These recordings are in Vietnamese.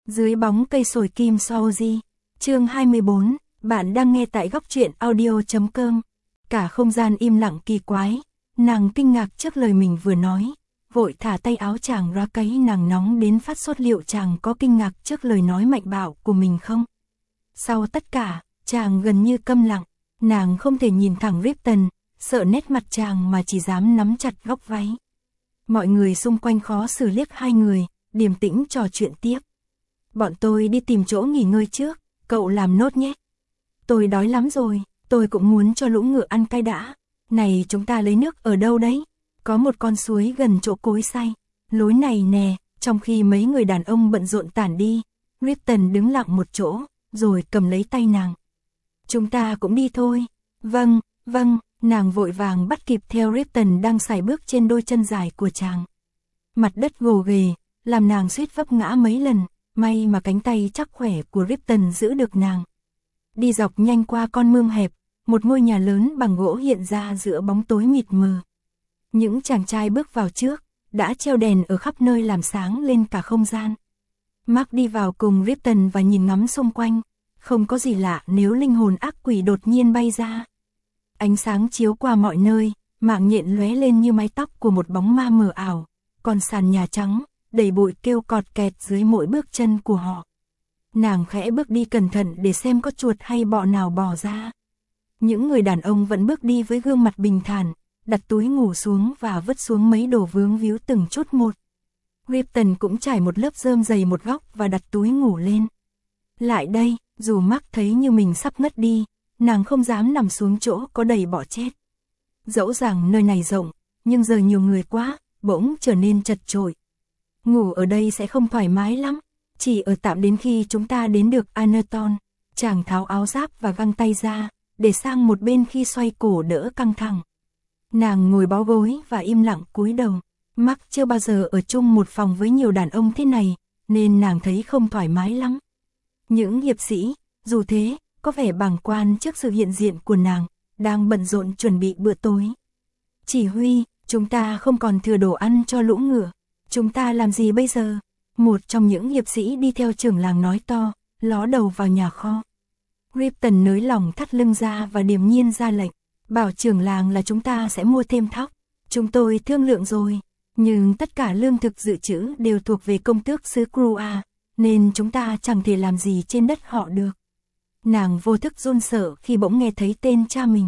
Dưới bóng cây sồi kim Saoji. Chương 24, bạn đang nghe tại góc truyện audio.com. Cả không gian im lặng kỳ quái, nàng kinh ngạc trước lời mình vừa nói, vội thả tay áo chàng ra, cái nàng nóng đến phát sốt. Liệu chàng có kinh ngạc trước lời nói mạnh bạo của mình không? Sau tất cả, chàng gần như câm lặng, nàng không thể nhìn thẳng Ripton, sợ nét mặt chàng mà chỉ dám nắm chặt góc váy. Mọi người xung quanh khó xử liếc hai người, điềm tĩnh trò chuyện tiếp. Bọn tôi đi tìm chỗ nghỉ ngơi trước, cậu làm nốt nhé. Tôi đói lắm rồi, tôi cũng muốn cho lũ ngựa ăn cay đã. Này, chúng ta lấy nước ở đâu đấy? Có một con suối gần chỗ cối xay, lối này nè. Trong khi mấy người đàn ông bận rộn tản đi, Ripton đứng lặng một chỗ, rồi cầm lấy tay nàng. Chúng ta cũng đi thôi. Vâng, vâng, nàng vội vàng bắt kịp theo Ripton đang sải bước trên đôi chân dài của chàng. Mặt đất gồ ghề, làm nàng suýt vấp ngã mấy lần, may mà cánh tay chắc khỏe của Ripton giữ được nàng. Đi dọc nhanh qua con mương hẹp, một ngôi nhà lớn bằng gỗ hiện ra giữa bóng tối mịt mờ. Những chàng trai bước vào trước, đã treo đèn ở khắp nơi làm sáng lên cả không gian. Mark đi vào cùng Ripton và nhìn ngắm xung quanh, không có gì lạ nếu linh hồn ác quỷ đột nhiên bay ra. Ánh sáng chiếu qua mọi nơi, mạng nhện lóe lên như mái tóc của một bóng ma mờ ảo, còn sàn nhà trắng, đầy bụi kêu cọt kẹt dưới mỗi bước chân của họ. Nàng khẽ bước đi cẩn thận để xem có chuột hay bọ nào bò ra. Những người đàn ông vẫn bước đi với gương mặt bình thản, đặt túi ngủ xuống và vứt xuống mấy đồ vướng víu từng chút một. Ripton cũng trải một lớp rơm dày một góc và đặt túi ngủ lên. Lại đây, dù Mark thấy như mình sắp ngất đi, nàng không dám nằm xuống chỗ có đầy bọ chết. Dẫu rằng nơi này rộng, nhưng giờ nhiều người quá, bỗng trở nên chật chội. Ngủ ở đây sẽ không thoải mái lắm, chỉ ở tạm đến khi chúng ta đến được Anerton. Chàng tháo áo giáp và găng tay ra, để sang một bên khi xoay cổ đỡ căng thẳng. Nàng ngồi bó gối và im lặng cúi đầu. Mark chưa bao giờ ở chung một phòng với nhiều đàn ông thế này, nên nàng thấy không thoải mái lắm. Những hiệp sĩ, dù thế, có vẻ bàng quan trước sự hiện diện của nàng, đang bận rộn chuẩn bị bữa tối. Chỉ huy, chúng ta không còn thừa đồ ăn cho lũ ngựa. Chúng ta làm gì bây giờ? Một trong những hiệp sĩ đi theo trưởng làng nói to, ló đầu vào nhà kho. Ripton nới lỏng thắt lưng ra và điềm nhiên ra lệnh, bảo trưởng làng là chúng ta sẽ mua thêm thóc. Chúng tôi thương lượng rồi, nhưng tất cả lương thực dự trữ đều thuộc về công tước xứ Krua, nên chúng ta chẳng thể làm gì trên đất họ được. Nàng vô thức run sợ khi bỗng nghe thấy tên cha mình.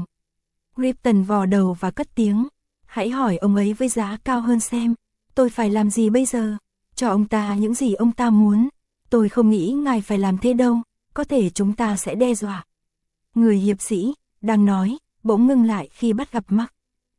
Ripton vò đầu và cất tiếng, hãy hỏi ông ấy với giá cao hơn xem. Tôi phải làm gì bây giờ? Cho ông ta những gì ông ta muốn. Tôi không nghĩ ngài phải làm thế đâu, có thể chúng ta sẽ đe dọa. Người hiệp sĩ, đang nói, bỗng ngưng lại khi bắt gặp Mark.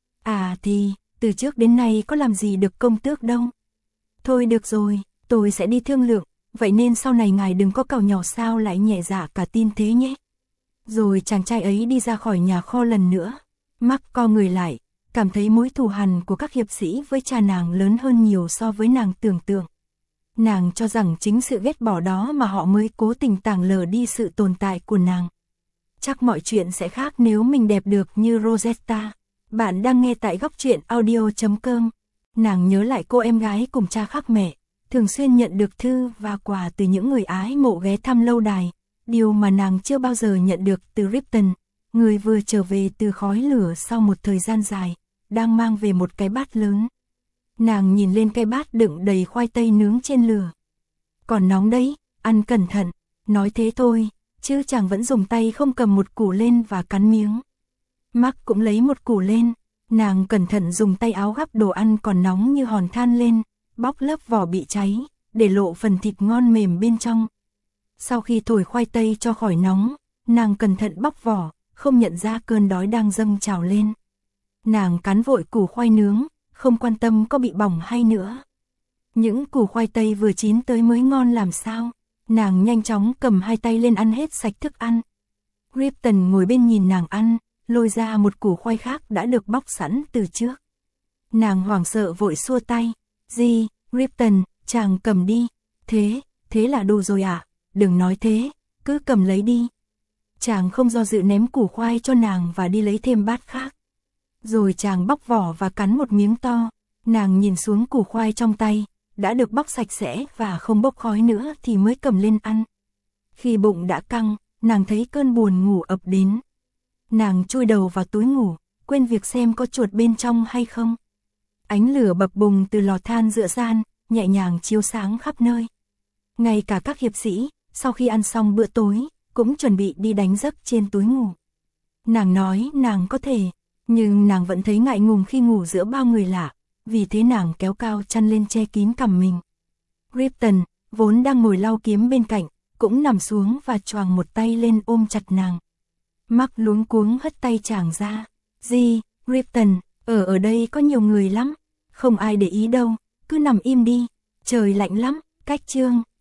À thì, từ trước đến nay có làm gì được công tước đâu. Thôi được rồi, tôi sẽ đi thương lượng, vậy nên sau này ngài đừng có càu nhàu sao lại nhẹ dạ cả tin thế nhé. Rồi chàng trai ấy đi ra khỏi nhà kho lần nữa. Mark co người lại, cảm thấy mối thù hằn của các hiệp sĩ với cha nàng lớn hơn nhiều so với nàng tưởng tượng. Nàng cho rằng chính sự ghét bỏ đó mà họ mới cố tình tàng lờ đi sự tồn tại của nàng. Chắc mọi chuyện sẽ khác nếu mình đẹp được như Rosetta. Bạn đang nghe tại góc truyện audio.com. Nàng nhớ lại cô em gái cùng cha khác mẹ, thường xuyên nhận được thư và quà từ những người ái mộ ghé thăm lâu đài, điều mà nàng chưa bao giờ nhận được từ Ripton, người vừa trở về từ khói lửa sau một thời gian dài, đang mang về một cái bát lớn. Nàng nhìn lên cái bát đựng đầy khoai tây nướng trên lửa. Còn nóng đấy, ăn cẩn thận, nói thế thôi, chứ chàng vẫn dùng tay không cầm một củ lên và cắn miếng. Mark cũng lấy một củ lên, nàng cẩn thận dùng tay áo gắp đồ ăn còn nóng như hòn than lên, bóc lớp vỏ bị cháy, để lộ phần thịt ngon mềm bên trong. Sau khi thổi khoai tây cho khỏi nóng, nàng cẩn thận bóc vỏ, không nhận ra cơn đói đang dâng trào lên. Nàng cắn vội củ khoai nướng, không quan tâm có bị bỏng hay nữa. Những củ khoai tây vừa chín tới mới ngon làm sao. Nàng nhanh chóng cầm hai tay lên ăn hết sạch thức ăn. Ripton ngồi bên nhìn nàng ăn, lôi ra một củ khoai khác đã được bóc sẵn từ trước. Nàng hoảng sợ vội xua tay. Gì, Ripton, chàng cầm đi. Thế là đủ rồi à? Đừng nói thế, cứ cầm lấy đi. Chàng không do dự ném củ khoai cho nàng và đi lấy thêm bát khác. Rồi chàng bóc vỏ và cắn một miếng to. Nàng nhìn xuống củ khoai trong tay, đã được bóc sạch sẽ và không bốc khói nữa thì mới cầm lên ăn. Khi bụng đã căng, nàng thấy cơn buồn ngủ ập đến. Nàng chui đầu vào túi ngủ, quên việc xem có chuột bên trong hay không. Ánh lửa bập bùng từ lò than dựa gian, nhẹ nhàng chiếu sáng khắp nơi. Ngay cả các hiệp sĩ, sau khi ăn xong bữa tối, cũng chuẩn bị đi đánh giấc trên túi ngủ. Nàng nói nàng có thể, nhưng nàng vẫn thấy ngại ngùng khi ngủ giữa bao người lạ, vì thế nàng kéo cao chăn lên che kín cằm mình. Ripton, vốn đang ngồi lau kiếm bên cạnh, cũng nằm xuống và choàng một tay lên ôm chặt nàng. Mark luống cuống hất tay chàng ra. Gì, Ripton, ở đây có nhiều người lắm, không ai để ý đâu, cứ nằm im đi, trời lạnh lắm, cách Chương.